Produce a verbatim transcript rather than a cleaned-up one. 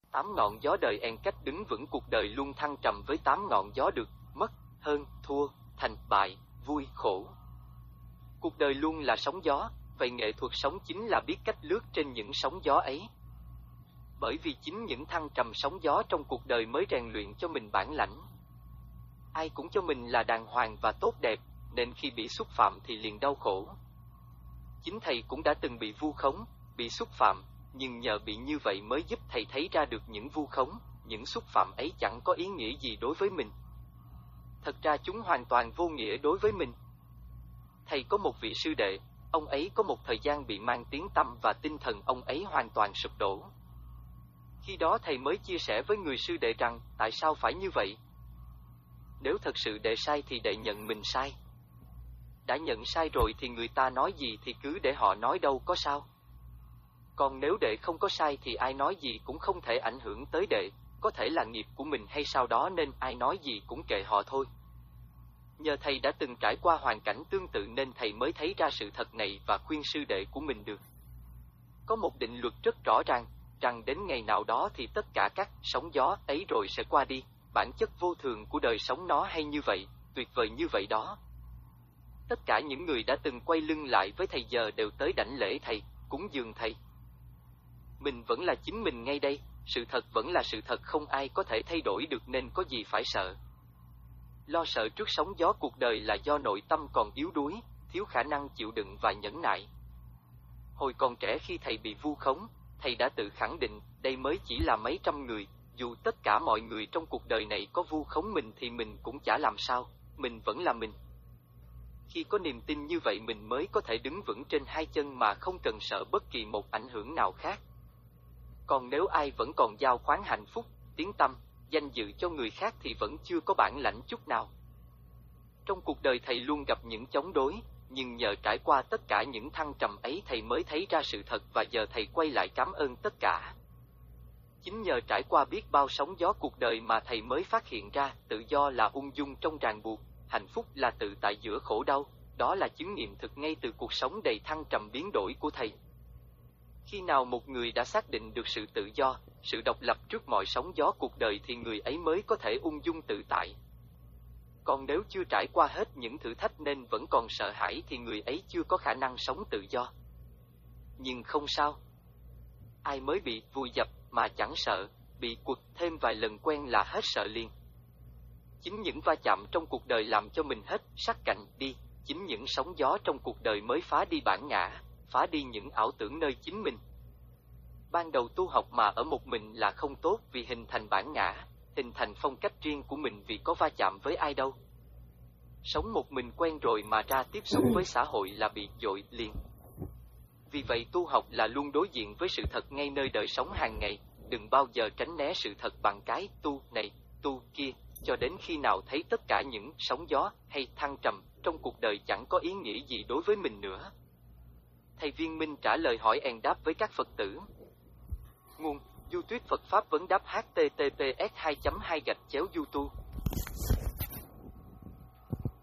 Tám ngọn gió đời en cách đứng vững cuộc đời luôn thăng trầm với tám ngọn gió được, mất, hơn, thua, thành, bại, vui, khổ. Cuộc đời luôn là sóng gió, vậy nghệ thuật sống chính là biết cách lướt trên những sóng gió ấy. Bởi vì chính những thăng trầm sóng gió trong cuộc đời mới rèn luyện cho mình bản lãnh. Ai cũng cho mình là đàng hoàng và tốt đẹp, nên khi bị xúc phạm thì liền đau khổ. Chính thầy cũng đã từng bị vu khống, bị xúc phạm, nhưng nhờ bị như vậy mới giúp thầy thấy ra được những vu khống, những xúc phạm ấy chẳng có ý nghĩa gì đối với mình. Thật ra chúng hoàn toàn vô nghĩa đối với mình. Thầy có một vị sư đệ, ông ấy có một thời gian bị mang tiếng tăm và tinh thần ông ấy hoàn toàn sụp đổ. Khi đó thầy mới chia sẻ với người sư đệ rằng tại sao phải như vậy. Nếu thật sự đệ sai thì đệ nhận mình sai. Đã nhận sai rồi thì người ta nói gì thì cứ để họ nói đâu có sao. Còn nếu đệ không có sai thì ai nói gì cũng không thể ảnh hưởng tới đệ, có thể là nghiệp của mình hay sao đó nên ai nói gì cũng kệ họ thôi. Nhờ thầy đã từng trải qua hoàn cảnh tương tự nên thầy mới thấy ra sự thật này và khuyên sư đệ của mình được. Có một định luật rất rõ ràng, rằng đến ngày nào đó thì tất cả các sóng gió ấy rồi sẽ qua đi, bản chất vô thường của đời sống nó hay như vậy, tuyệt vời như vậy đó. Tất cả những người đã từng quay lưng lại với thầy giờ đều tới đảnh lễ thầy, cúng dường thầy. Mình vẫn là chính mình ngay đây, sự thật vẫn là sự thật, không ai có thể thay đổi được nên có gì phải sợ. Lo sợ trước sóng gió cuộc đời là do nội tâm còn yếu đuối, thiếu khả năng chịu đựng và nhẫn nại. Hồi còn trẻ khi thầy bị vu khống, thầy đã tự khẳng định đây mới chỉ là mấy trăm người, dù tất cả mọi người trong cuộc đời này có vu khống mình thì mình cũng chả làm sao, mình vẫn là mình. Khi có niềm tin như vậy mình mới có thể đứng vững trên hai chân mà không cần sợ bất kỳ một ảnh hưởng nào khác. Còn nếu ai vẫn còn giao khoán hạnh phúc, tiếng tăm, danh dự cho người khác thì vẫn chưa có bản lãnh chút nào. Trong cuộc đời thầy luôn gặp những chống đối, nhưng nhờ trải qua tất cả những thăng trầm ấy thầy mới thấy ra sự thật và giờ thầy quay lại cảm ơn tất cả. Chính nhờ trải qua biết bao sóng gió cuộc đời mà thầy mới phát hiện ra tự do là ung dung trong ràng buộc, hạnh phúc là tự tại giữa khổ đau, đó là chứng nghiệm thực ngay từ cuộc sống đầy thăng trầm biến đổi của thầy. Khi nào một người đã xác định được sự tự do, sự độc lập trước mọi sóng gió cuộc đời thì người ấy mới có thể ung dung tự tại. Còn nếu chưa trải qua hết những thử thách nên vẫn còn sợ hãi thì người ấy chưa có khả năng sống tự do. Nhưng không sao. Ai mới bị vùi dập mà chẳng sợ, bị quật thêm vài lần quen là hết sợ liền. Chính những va chạm trong cuộc đời làm cho mình hết sắc cạnh đi, chính những sóng gió trong cuộc đời mới phá đi bản ngã, phá đi những ảo tưởng nơi chính mình. Ban đầu tu học mà ở một mình là không tốt vì hình thành bản ngã, hình thành phong cách riêng của mình vì có va chạm với ai đâu. Sống một mình quen rồi mà ra tiếp xúc với xã hội là bị dội liền. Vì vậy tu học là luôn đối diện với sự thật ngay nơi đời sống hàng ngày, đừng bao giờ tránh né sự thật bằng cái tu này, tu kia, cho đến khi nào thấy tất cả những sóng gió hay thăng trầm trong cuộc đời chẳng có ý nghĩa gì đối với mình nữa. Thầy Viên Minh trả lời hỏi en đáp với các Phật tử. Nguồn: YouTube Phật Pháp Vấn Đáp H T T P S hai chấm hai gạch chéo YouTube.